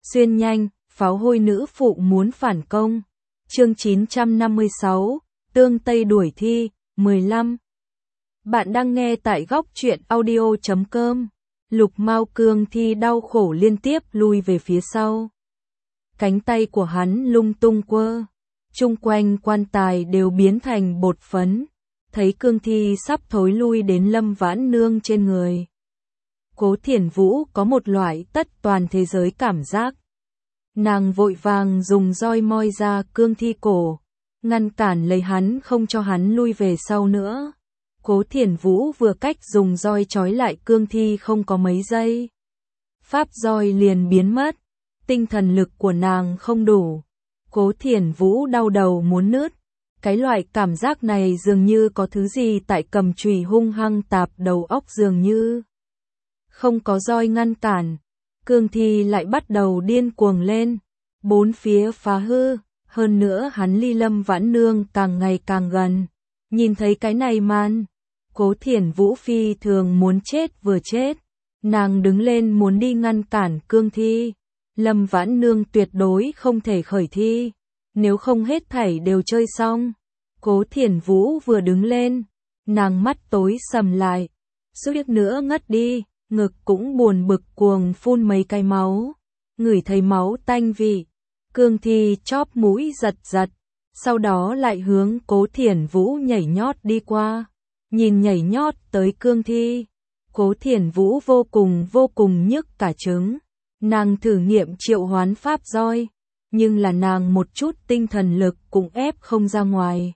Xuyên nhanh, pháo hôi nữ phụ muốn phản công. Chương 956, Tương Tây đuổi thi, 15. Bạn đang nghe tại góc truyện audio.com. Lục Mao Cương Thi đau khổ liên tiếp lui về phía sau. Cánh tay của hắn lung tung quơ. Chung quanh quan tài đều biến thành bột phấn. Thấy Cương Thi sắp thối lui đến Lâm Vãn Nương trên người. Cố Thiển Vũ có một loại tất toàn thế giới cảm giác. Nàng vội vàng dùng roi moi ra Cương Thi cổ, ngăn cản lấy hắn không cho hắn lui về sau nữa. Cố Thiển Vũ vừa cách dùng roi trói lại Cương Thi không có mấy giây. Pháp roi liền biến mất, tinh thần lực của nàng không đủ. Cố Thiển Vũ đau đầu muốn nứt. Cái loại cảm giác này dường như có thứ gì tại cầm chùy hung hăng tạp đầu óc dường như. Không có roi ngăn cản, Cương Thi lại bắt đầu điên cuồng lên, bốn phía phá hư, hơn nữa hắn ly Lâm Vãn Nương càng ngày càng gần. Nhìn thấy cái này màn, Cố Thiển Vũ phi thường muốn chết vừa chết, nàng đứng lên muốn đi ngăn cản Cương Thi. Lâm Vãn Nương tuyệt đối không thể khởi thi, nếu không hết thảy đều chơi xong. Cố Thiển Vũ vừa đứng lên, nàng mắt tối sầm lại, suýt nữa ngất đi. Ngực cũng buồn bực cuồng phun mấy cái máu, ngửi thấy máu tanh vị. Cương Thi chóp mũi giật giật, sau đó lại hướng Cố Thiển Vũ nhảy nhót đi qua. Nhìn nhảy nhót tới Cương Thi, Cố Thiển Vũ vô cùng nhức cả trứng. Nàng thử nghiệm triệu hoán pháp roi, nhưng là nàng một chút tinh thần lực cũng ép không ra ngoài.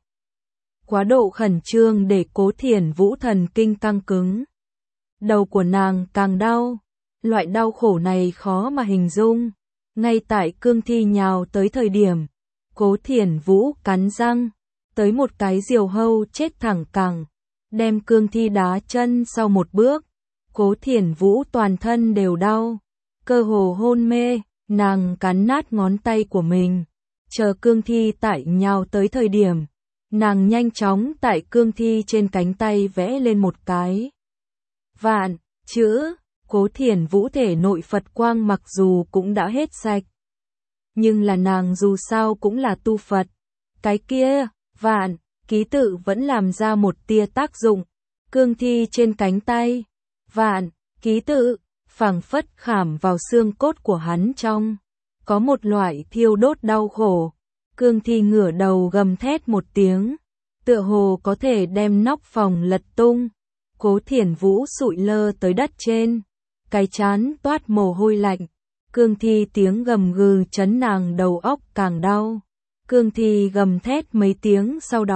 Quá độ khẩn trương để Cố Thiển Vũ thần kinh căng cứng. Đầu của nàng càng đau, loại đau khổ này khó mà hình dung. Ngay tại Cương Thi nhào tới thời điểm, Cố Thiển Vũ cắn răng, tới một cái diều hâu chết thẳng cẳng, đem Cương Thi đá chân sau một bước. Cố Thiển Vũ toàn thân đều đau, cơ hồ hôn mê, nàng cắn nát ngón tay của mình. Chờ Cương Thi tại nhào tới thời điểm, nàng nhanh chóng tại Cương Thi trên cánh tay vẽ lên một cái vạn chữ. Cố Thiển Vũ thể nội Phật quang mặc dù cũng đã hết sạch, nhưng là nàng dù sao cũng là tu Phật, cái kia vạn ký tự vẫn làm ra một tia tác dụng. Cương Thi trên cánh tay vạn ký tự phảng phất khảm vào xương cốt của hắn trong, có một loại thiêu đốt đau khổ. Cương Thi ngửa đầu gầm thét một tiếng, tựa hồ có thể đem nóc phòng lật tung. Cố Thiển Vũ sụi lơ tới đất trên, cái trán toát mồ hôi lạnh. Cương Thi tiếng gầm gừ chấn nàng đầu óc càng đau. Cương Thi gầm thét mấy tiếng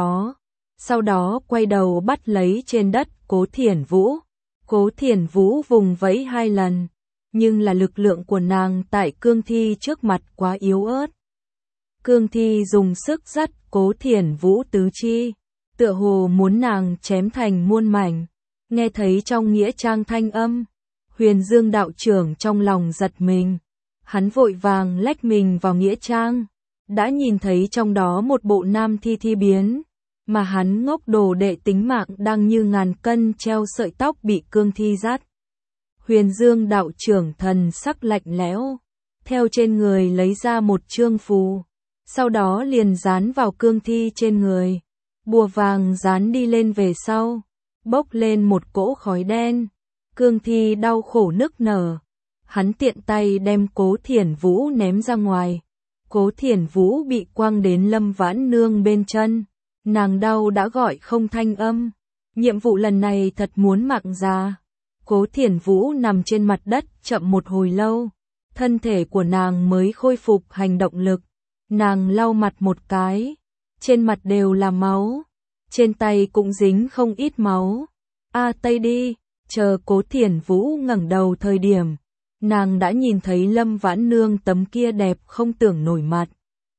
sau đó quay đầu bắt lấy trên đất Cố Thiển Vũ. Cố Thiển Vũ vùng vẫy 2 lần, nhưng là lực lượng của nàng tại Cương Thi trước mặt quá yếu ớt. Cương Thi dùng sức dắt Cố Thiển Vũ tứ chi, tựa hồ muốn nàng chém thành muôn mảnh. Nghe thấy trong nghĩa trang thanh âm, Huyền Dương đạo trưởng trong lòng giật mình. Hắn vội vàng lách mình vào nghĩa trang, đã nhìn thấy trong đó một bộ nam thi biến, mà hắn ngốc đồ đệ tính mạng đang như ngàn cân treo sợi tóc bị Cương Thi dắt. Huyền Dương đạo trưởng thần sắc lạnh lẽo, theo trên người lấy ra một chương phù, sau đó liền dán vào Cương Thi trên người. Bùa vàng dán đi lên về sau, bốc lên một cỗ khói đen. Cương Thi đau khổ nức nở, hắn tiện tay đem Cố Thiển Vũ ném ra ngoài. Cố Thiển Vũ bị quăng đến Lâm Vãn Nương bên chân, nàng đau đã gọi không thanh âm. Nhiệm vụ lần này thật muốn mạng già. Cố Thiển Vũ nằm trên mặt đất chậm một hồi lâu, thân thể của nàng mới khôi phục hành động lực. Nàng lau mặt một cái, trên mặt đều là máu, trên tay cũng dính không ít máu. Tây đi. Chờ Cố Thiển Vũ ngẩng đầu thời điểm, nàng đã nhìn thấy Lâm Vãn Nương tấm kia đẹp không tưởng nổi mặt.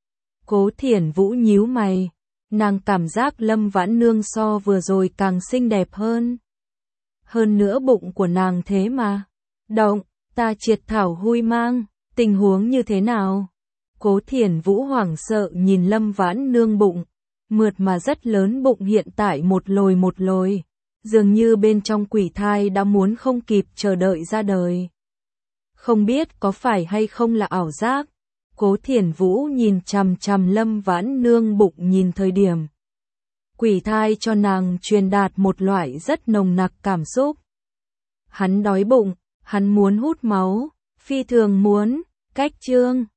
Cố Thiển Vũ nhíu mày, nàng cảm giác Lâm Vãn Nương so vừa rồi càng xinh đẹp hơn. Hơn nữa bụng của nàng thế mà động, ta triệt thảo hui mang, tình huống như thế nào? Cố Thiển Vũ hoảng sợ nhìn Lâm Vãn Nương bụng, mượt mà rất lớn bụng hiện tại một lồi, dường như bên trong quỷ thai đã muốn không kịp chờ đợi ra đời. Không biết có phải hay không là ảo giác, Cố Thiển Vũ nhìn chằm chằm Lâm Vãn Nương bụng nhìn thời điểm. Quỷ thai cho nàng truyền đạt một loại rất nồng nặc cảm xúc. Hắn đói bụng, hắn muốn hút máu, phi thường muốn, cách chương.